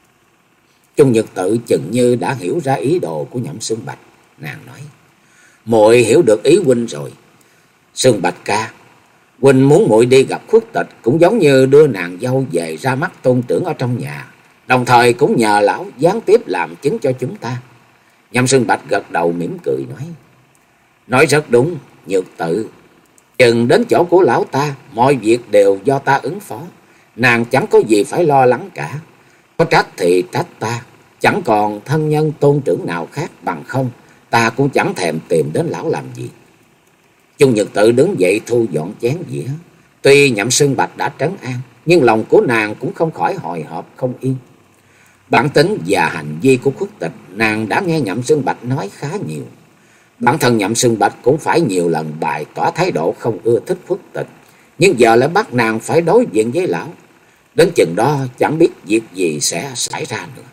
Chung Nhật Tự chừng như đã hiểu ra ý đồ của Nhậm Sương Bạch, nàng nói: muội hiểu được ý huynh rồi. Sương Bạch ca, huynh muốn muội đi gặp Khuất Tịch cũng giống như đưa nàng dâu về ra mắt tôn trưởng ở trong nhà, đồng thời cũng nhờ lão gián tiếp làm chứng cho chúng ta. Nhậm Sương Bạch gật đầu mỉm cười nói: nói rất đúng, Nhược Tự. Chừng đến chỗ của lão ta, mọi việc đều do ta ứng phó, nàng chẳng có gì phải lo lắng cả. Có trách thì trách ta, chẳng còn thân nhân tôn trưởng nào khác, bằng không ta cũng chẳng thèm tìm đến lão làm gì. Chung Nhật Tự đứng dậy thu dọn chén dĩa. Tuy Nhậm Sương Bạch đã trấn an, nhưng lòng của nàng cũng không khỏi hồi hộp không yên. Bản tính và hành vi của Khuất Tịch nàng đã nghe Nhậm Sương Bạch nói khá nhiều. Bản thân Nhậm Xương Bạch cũng phải nhiều lần bày tỏ thái độ không ưa thích Khuất Tịch, nhưng giờ lại bắt nàng phải đối diện với lão. Đến chừng đó chẳng biết việc gì sẽ xảy ra nữa.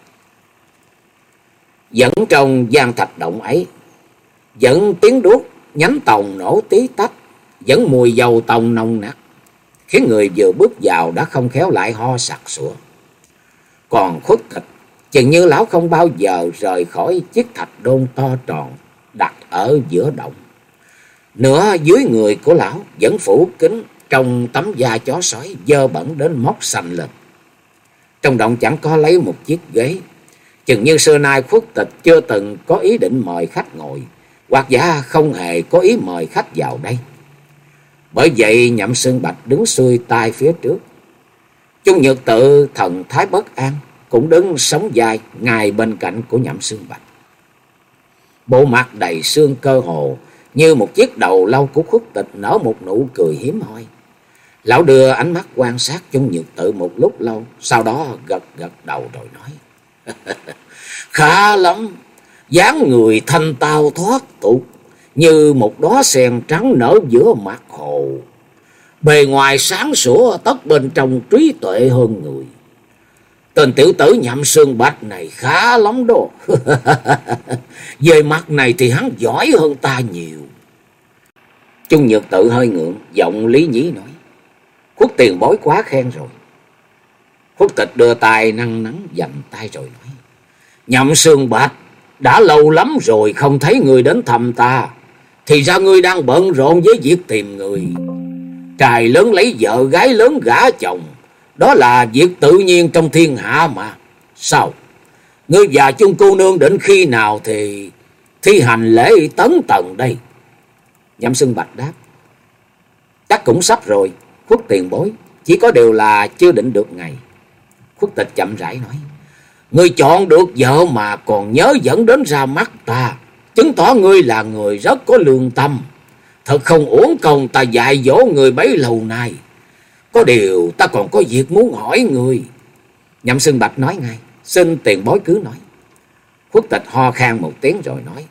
Vẫn trong gian thạch động ấy, vẫn tiếng đuốc nhánh tòng nổ tí tách, vẫn mùi dầu tòng nồng nặc, khiến người vừa bước vào đã không khéo lại ho sặc sụa. Còn Khuất Tịch, chừng như lão không bao giờ rời khỏi chiếc thạch đôn to tròn đặt ở giữa động. Nửa dưới người của lão vẫn phủ kín trong tấm da chó sói dơ bẩn đến mốc xanh lên. Trong động chẳng có lấy một chiếc ghế, chừng như xưa nay Khuất Tịch chưa từng có ý định mời khách ngồi, hoặc giả không hề có ý mời khách vào đây. Bởi vậy Nhậm Xương Bạch đứng xuôi tay phía trước. Chung Nhược Tự thần thái bất an cũng đứng sóng vai ngay bên cạnh của Nhậm Xương Bạch. Bộ mặt đầy xương cơ hồ như một chiếc đầu lâu của Khuất Tịch nở một nụ cười hiếm hoi. Lão đưa ánh mắt quan sát Chung Nhược Tự một lúc lâu, sau đó gật gật đầu rồi nói: khá lắm, dáng người thanh tao thoát tục, như một đóa sen trắng nở giữa mặt hồ. Bề ngoài sáng sủa, tất bên trong trí tuệ hơn người. Tên tiểu tử Nhậm Xương Bạch này khá lắm đó. Về mặt này thì hắn giỏi hơn ta nhiều. Chung Nhược Tự hơi ngượng, giọng lý nhí nói: Khuất tiền bối quá khen rồi. Khuất Tịch đưa tay năn nắn dành tay rồi nói: Nhậm Xương Bạch, đã lâu lắm rồi không thấy người đến thăm ta. Thì ra ngươi đang bận rộn với việc tìm người. Trai lớn lấy vợ, gái lớn gả chồng, đó là việc tự nhiên trong thiên hạ mà. Sao? Ngươi và Chung cô nương định khi nào thì thi hành lễ tấn tần đây? Nhậm Xương Bạch đáp: Chắc cũng sắp rồi, Khuất tiền bối, chỉ có điều là chưa định được ngày. Khuất Tịch chậm rãi nói: Ngươi chọn được vợ mà còn nhớ dẫn đến ra mắt ta, chứng tỏ ngươi là người rất có lương tâm. Thật không uổng công ta dạy dỗ người bấy lâu nay. Có điều ta còn có việc muốn hỏi ngươi. Nhậm Xương Bạch nói ngay: Xin tiền bối cứ nói. Khuất Tịch ho khan một tiếng rồi nói: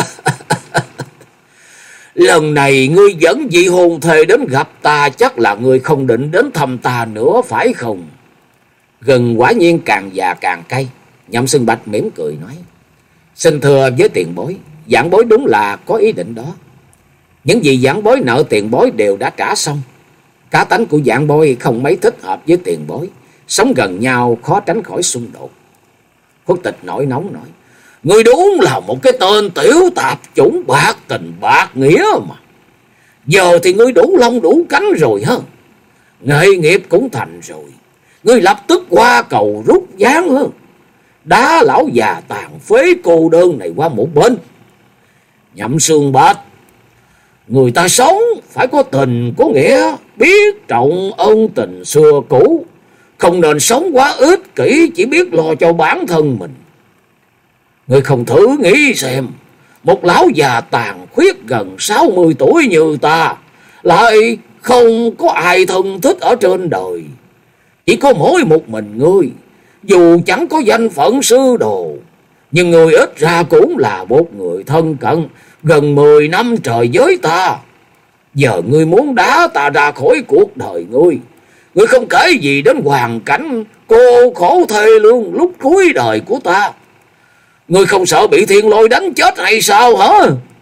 Lần này ngươi dẫn vị hôn thê đến gặp ta, chắc là ngươi không định đến thăm ta nữa phải không? Gừng quả nhiên càng già càng cay. Nhậm Xương Bạch mỉm cười nói: Xin thưa với tiền bối, giảng bối đúng là có ý định đó. Những gì giảng bối nợ tiền bối đều đã trả xong. Cá tánh của giảng bối không mấy thích hợp với tiền bối, sống gần nhau khó tránh khỏi xung đột. Khuất Tịch nổi nóng nói: Ngươi đúng là một cái tên tiểu tạp chủng, bạc tình bạc nghĩa mà. Giờ thì ngươi đủ lông đủ cánh rồi hả? Nghề nghiệp cũng thành rồi, ngươi lập tức qua cầu rút gián hơn, đá lão già tàn phế cô đơn này qua một bên. Nhậm Xương Bạch, người ta sống phải có tình có nghĩa, biết trọng ân tình xưa cũ, không nên sống quá ích kỷ, chỉ biết lo cho bản thân mình. Người không thử nghĩ xem, một lão già tàn khuyết gần sáu mươi tuổi như ta, lại không có ai thân thích ở trên đời, chỉ có mỗi một mình ngươi. Dù chẳng có danh phận sư đồ, nhưng người ít ra cũng là một người thân cận gần mười năm trời với ta. Giờ ngươi muốn đá ta ra khỏi cuộc đời ngươi, ngươi không kể gì đến hoàn cảnh cô khổ thê lương lúc cuối đời của ta. Ngươi không sợ bị thiên lôi đánh chết hay sao hả?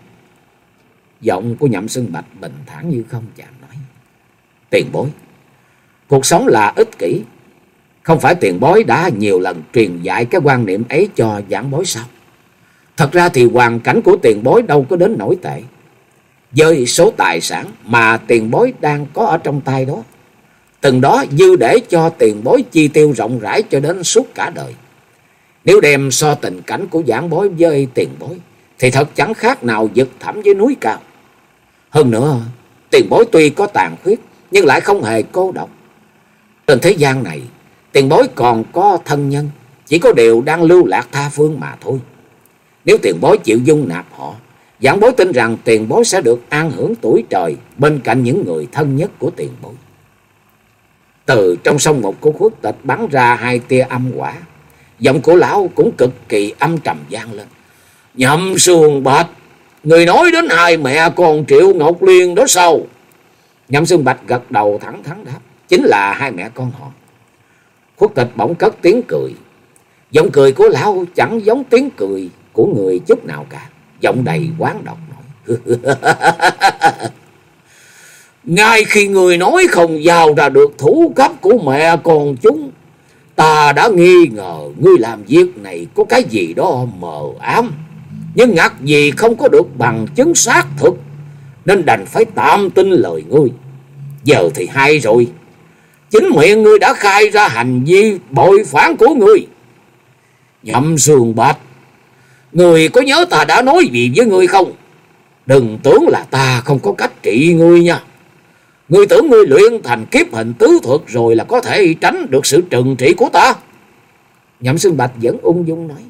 Giọng của Nhậm Xương Bạch bình thản như không, chàng nói: Tiền bối, cuộc sống là ích kỷ. Không phải tiền bối đã nhiều lần truyền dạy cái quan niệm ấy cho giảng bối sao? Thật ra thì hoàn cảnh của tiền bối đâu có đến nổi tệ. Với số tài sản mà tiền bối đang có ở trong tay đó, từng đó dư để cho tiền bối chi tiêu rộng rãi cho đến suốt cả đời. Nếu đem so tình cảnh của giảng bối với tiền bối thì thật chẳng khác nào vực thẳm với núi cao. Hơn nữa, tiền bối tuy có tàn khuyết nhưng lại không hề cô độc. Trên thế gian này, tiền bối còn có thân nhân, chỉ có điều đang lưu lạc tha phương mà thôi. Nếu tiền bối chịu dung nạp họ, giảng bối tin rằng tiền bối sẽ được an hưởng tuổi trời bên cạnh những người thân nhất của tiền bối. Từ trong sông một của Khuất Tịch bắn ra hai tia âm hỏa. Giọng của lão cũng cực kỳ âm trầm vang lên: Nhậm Xương Bạch, Người nói đến hai mẹ con Triệu Ngọc Liên đó sao? Nhậm Xương Bạch gật đầu thẳng thắn đáp. Chính là hai mẹ con họ. Khuất Tịch bỗng cất tiếng cười. Giọng cười của lão chẳng giống tiếng cười của người chút nào cả. Giọng đầy oán độc nói. Ngay khi người nói không giao ra được thủ cấp của mẹ con chúng, ta đã nghi ngờ ngươi làm việc này có cái gì đó mờ ám, nhưng ngặt gì không có được bằng chứng xác thực, nên đành phải tạm tin lời ngươi. Giờ thì hay rồi, chính miệng ngươi đã khai ra hành vi bội phản của ngươi. Nhậm Xương Bạch, ngươi có nhớ ta đã nói gì với ngươi không? Đừng tưởng là ta không có cách trị ngươi nha. Ngươi tưởng ngươi luyện thành kiếp hình tứ thuật rồi là có thể tránh được sự trừng trị của ta? Nhậm Xương Bạch vẫn ung dung nói.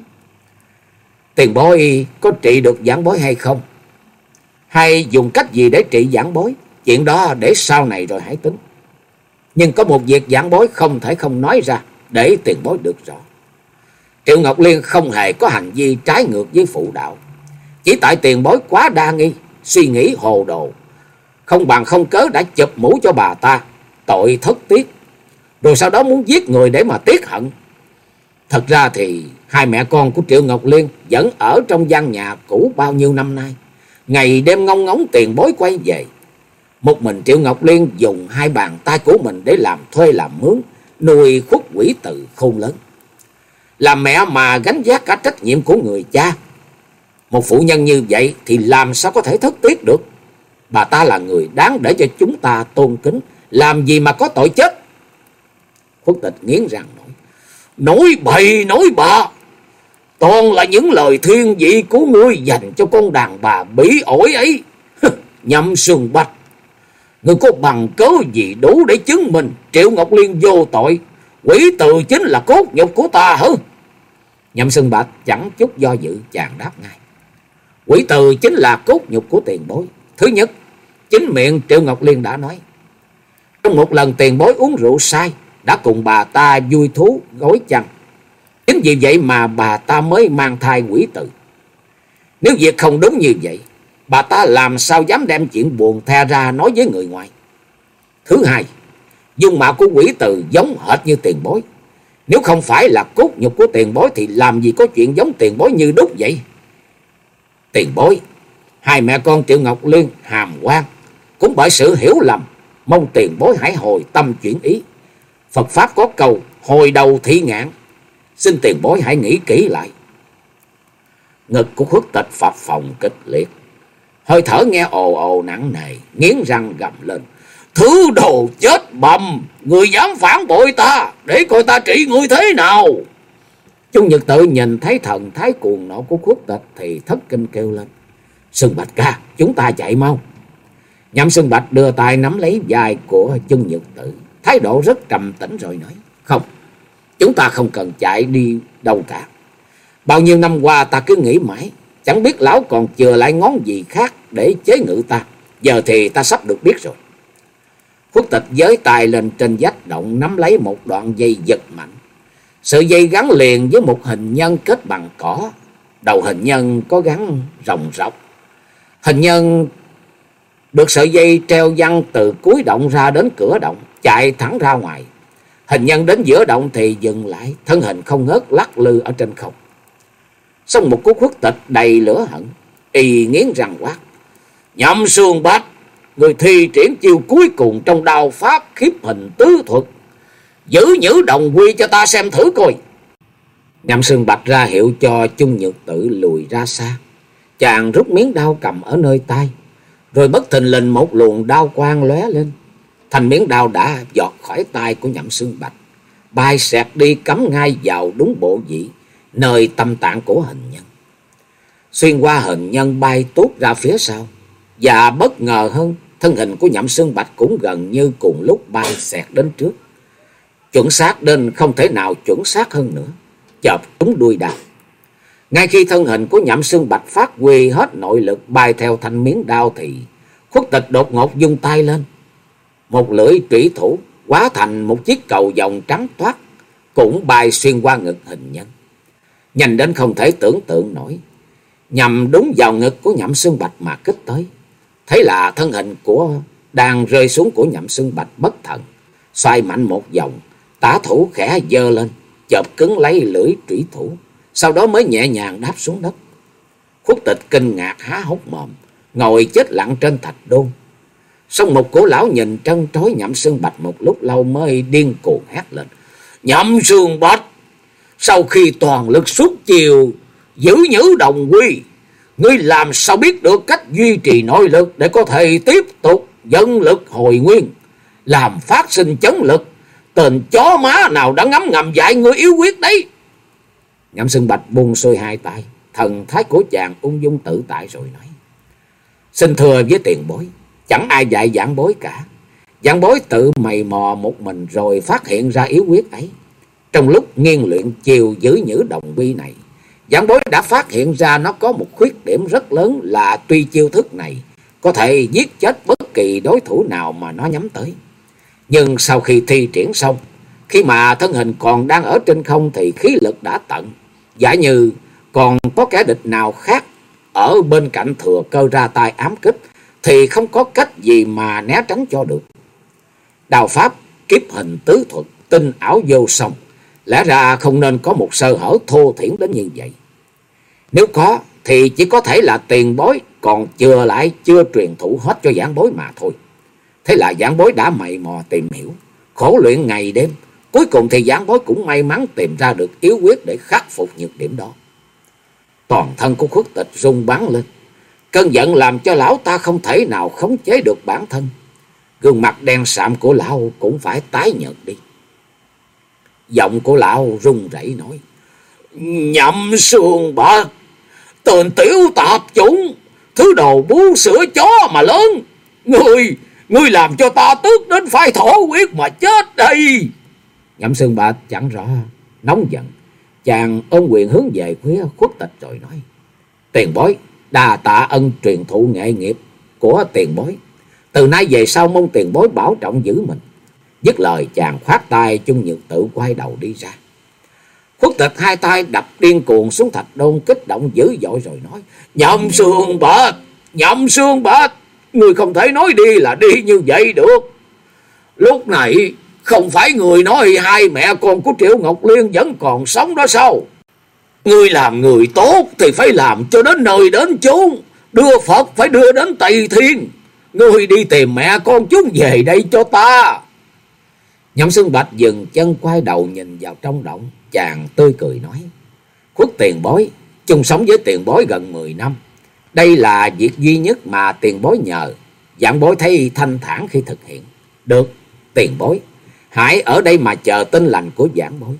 Tiền bối có trị được giảng bối hay không? Hay dùng cách gì để trị giảng bối? Chuyện đó để sau này rồi hãy tính. Nhưng có một việc giảng bối không thể không nói ra để tiền bối được rõ. Triệu Ngọc Liên không hề có hành vi trái ngược với phụ đạo. Chỉ tại tiền bối quá đa nghi, suy nghĩ hồ đồ, không bằng không cớ đã chụp mũ cho bà ta, tội thất tiếc, rồi sau đó muốn giết người để mà tiếc hận. Thật ra thì hai mẹ con của Triệu Ngọc Liên vẫn ở trong gian nhà cũ bao nhiêu năm nay, ngày đêm ngóng ngóng tiền bối quay về. Một mình Triệu Ngọc Liên dùng hai bàn tay của mình để làm thuê làm mướn, nuôi Khuất Quỷ Từ khôn lớn. Làm mẹ mà gánh vác cả trách nhiệm của người cha. Một phụ nhân như vậy thì làm sao có thể thất tiếc được? Bà ta là người đáng để cho chúng ta tôn kính, làm gì mà có tội chết. Khuất Tịch nghiến răng nói. Nói bậy nói bạ, toàn là những lời thiên vị của ngươi dành cho con đàn bà bỉ ổi ấy. Nhậm Xương Bạch, ngươi có bằng cớ gì đủ để chứng minh Triệu Ngọc Liên vô tội? Quỷ Từ chính là cốt nhục của ta hả? Nhậm Xương Bạch chẳng chút do dự, chàng đáp ngay. Quỷ Từ chính là cốt nhục của tiền bối. Thứ nhất, chính miệng Triệu Ngọc Liên đã nói. Trong một lần tiền bối uống rượu say, đã cùng bà ta vui thú gối chăn. Chính vì vậy mà bà ta mới mang thai Quỷ Từ. Nếu việc không đúng như vậy, bà ta làm sao dám đem chuyện buồn the ra nói với người ngoài. Thứ hai, dung mạo của Quỷ Từ giống hệt như tiền bối. Nếu không phải là cốt nhục của tiền bối thì làm gì có chuyện giống tiền bối như đúc vậy. Tiền bối, hai mẹ con Triệu Ngọc Liên hàm oan, cũng bởi sự hiểu lầm, mong tiền bối hãy hồi tâm chuyển ý. Phật Pháp có câu hồi đầu thị ngạn, xin tiền bối hãy nghĩ kỹ lại. Ngực của Khuất Tịch phập phồng kịch liệt, hơi thở nghe ồ ồ nặng nề, nghiến răng gầm lên. Thứ đồ chết bầm, người dám phản bội ta, để coi ta trị ngươi thế nào. Chung Nhật Tự nhìn thấy thần thái cuồng nộ của Khuất Tịch thì thất kinh kêu lên. Xương Bạch ca, chúng ta chạy mau. Nhậm Xương Bạch đưa tay nắm lấy vai của Chung Nhật Tự, thái độ rất trầm tĩnh rồi nói. Không, chúng ta không cần chạy đi đâu cả. Bao nhiêu năm qua ta cứ nghĩ mãi, chẳng biết lão còn chừa lại ngón gì khác để chế ngự ta. Giờ thì ta sắp được biết rồi. Khuất Tịch giới tay lên trên vách động, nắm lấy một đoạn dây giật mạnh. Sợi dây gắn liền với một hình nhân kết bằng cỏ. Đầu hình nhân có gắn rồng rọc. Hình nhân được sợi dây treo văng từ cuối động ra đến cửa động, chạy thẳng ra ngoài. Hình nhân đến giữa động thì dừng lại, thân hình không ngớt lắc lư ở trên không. Xong một cú Khuất Tịch đầy lửa hận, y nghiến răng quát. Nhậm Xương Bạch, người thi triển chiêu cuối cùng trong đao pháp khiếp hình tứ thuật, giữ nhữ đồng quy cho ta xem thử coi. Nhậm Xương Bạch ra hiệu cho Chung Nhật Tự lùi ra xa. Chàng rút miếng đao cầm ở nơi tay, rồi bất thình lình một luồng đao quang lóe lên. Thành miếng đao đã giọt khỏi tay của Nhậm Xương Bạch, bay xẹt đi cắm ngay vào đúng bộ vị, nơi tâm tạng của hình nhân. Xuyên qua hình nhân bay tuốt ra phía sau. Và bất ngờ hơn, thân hình của Nhậm Xương Bạch cũng gần như cùng lúc bay xẹt đến trước. Chuẩn xác đến không thể nào chuẩn xác hơn nữa, chộp trúng đuôi đao. Ngay khi thân hình của Nhậm Xương Bạch phát huy hết nội lực bay theo thanh miếng đao thì Khuất Tịch đột ngột vung tay lên. Một lưỡi trủy thủ hóa thành một chiếc cầu vồng trắng toát, cũng bay xuyên qua ngực hình nhân. Nhanh đến không thể tưởng tượng nổi. nhằm đúng vào ngực của Nhậm Xương Bạch mà kích tới. Thế là thân hình của đang rơi xuống của Nhậm Xương Bạch bất thần, xoay mạnh một vòng, tả thủ khẽ giơ lên, chộp cứng lấy lưỡi trủy thủ, sau đó mới nhẹ nhàng đáp xuống đất. Khuất Tịch kinh ngạc há hốc mồm, ngồi chết lặng trên thạch đôn. Song một cổ lão nhìn trân trối Nhậm Xương Bạch một lúc lâu mới điên cuồng hét lên: Nhậm Xương Bạch, sau khi toàn lực xuất chiều giữ nhữ đồng quy, ngươi làm sao biết được cách duy trì nội lực để có thể tiếp tục dẫn lực hồi nguyên, làm phát sinh chấn lực? Tên chó má nào đã ngấm ngầm dạy ngươi yếu quyết đấy? Nhậm Xương Bạch buông xuôi hai tay, thần thái của chàng ung dung tự tại rồi nói: Xin thưa với tiền bối, chẳng ai dạy giảng bối cả. Giảng bối tự mày mò một mình rồi phát hiện ra yếu quyết ấy. Trong lúc nghiên luyện chiều giữ nhữ đồng quy này, giảng bối đã phát hiện ra nó có một khuyết điểm rất lớn là tuy chiêu thức này có thể giết chết bất kỳ đối thủ nào mà nó nhắm tới, nhưng sau khi thi triển xong, khi mà thân hình còn đang ở trên không thì khí lực đã tận. Giả như còn có kẻ địch nào khác ở bên cạnh thừa cơ ra tay ám kích thì không có cách gì mà né tránh cho được. Đao pháp kiếp hình tứ thuật tinh ảo vô song, lẽ ra không nên có một sơ hở thô thiển đến như vậy. Nếu có thì chỉ có thể là tiền bối còn chừa lại chưa truyền thụ hết cho giảng bối mà thôi. Thế là giảng bối đã mày mò tìm hiểu, khổ luyện ngày đêm, cuối cùng thì giảng bối cũng may mắn tìm ra được yếu quyết để khắc phục nhược điểm đó. Toàn thân của Khuất Tịch rung bắn lên, cơn giận làm cho lão ta không thể nào khống chế được bản thân. Gương mặt đen sạm của lão cũng phải tái nhợt đi. Giọng của lão run rẩy nói: Nhậm Xương Bạch, tên tiểu tạp chủng, thứ đồ bú sữa chó mà lớn, Ngươi, ngươi làm cho ta tức đến phải thổ huyết mà chết đây. Nhậm Xương Bạch chẳng rõ, nóng giận, chàng ôm quyền hướng về phía Khuất Tịch rồi nói: Tiền bối, đà tạ ân truyền thụ nghệ nghiệp của tiền bối. Từ nay về sau mong tiền bối bảo trọng giữ mình. Dứt lời chàng khoát tay, Chung Nhược Tự quay đầu đi ra. Khuất Tịch hai tay đập điên cuồng xuống thạch đôn, kích động dữ dội rồi nói: Nhậm Xương Bạch, Nhậm Xương Bạch, người không thể nói đi là đi như vậy được. Lúc này không phải người nói hai mẹ con của Triệu Ngọc Liên vẫn còn sống đó sao? Người làm người tốt thì phải làm cho đến nơi đến chốn, đưa Phật phải đưa đến Tây Thiên. Người đi tìm mẹ con chúng về đây cho ta. Nhậm Xương Bạch dừng chân quay đầu nhìn vào trong động, chàng tươi cười nói: Khuất tiền bối, chung sống với tiền bối gần mười năm. Đây là việc duy nhất mà tiền bối nhờ, giảng bối thấy thanh thản khi thực hiện. Được, tiền bối, hãy ở đây mà chờ tin lành của giảng bối.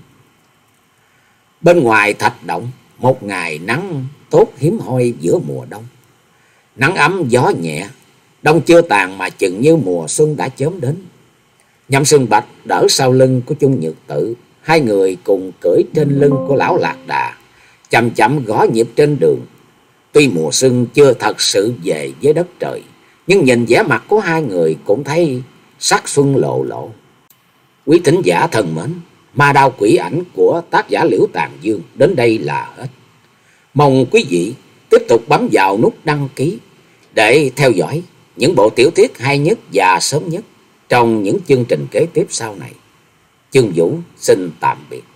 Bên ngoài thạch động, một ngày nắng tốt hiếm hoi giữa mùa đông. Nắng ấm gió nhẹ, đông chưa tàn mà chừng như mùa xuân đã chớm đến. Nhậm Xương Bạch đỡ sau lưng của Chung Nhược Tự, hai người cùng cưỡi trên lưng của lão Lạc Đà, chậm chậm gõ nhịp trên đường. Tuy mùa xuân chưa thật sự về với đất trời, nhưng nhìn vẻ mặt của hai người cũng thấy sắc xuân lộ lộ. Quý thính giả thân mến, Ma Đao Quỷ Ảnh của tác giả Liễu Tàn Dương đến đây là hết. Mong quý vị tiếp tục bấm vào nút đăng ký để theo dõi những bộ tiểu thuyết hay nhất và sớm nhất trong những chương trình kế tiếp sau này. Chương Vũ xin tạm biệt.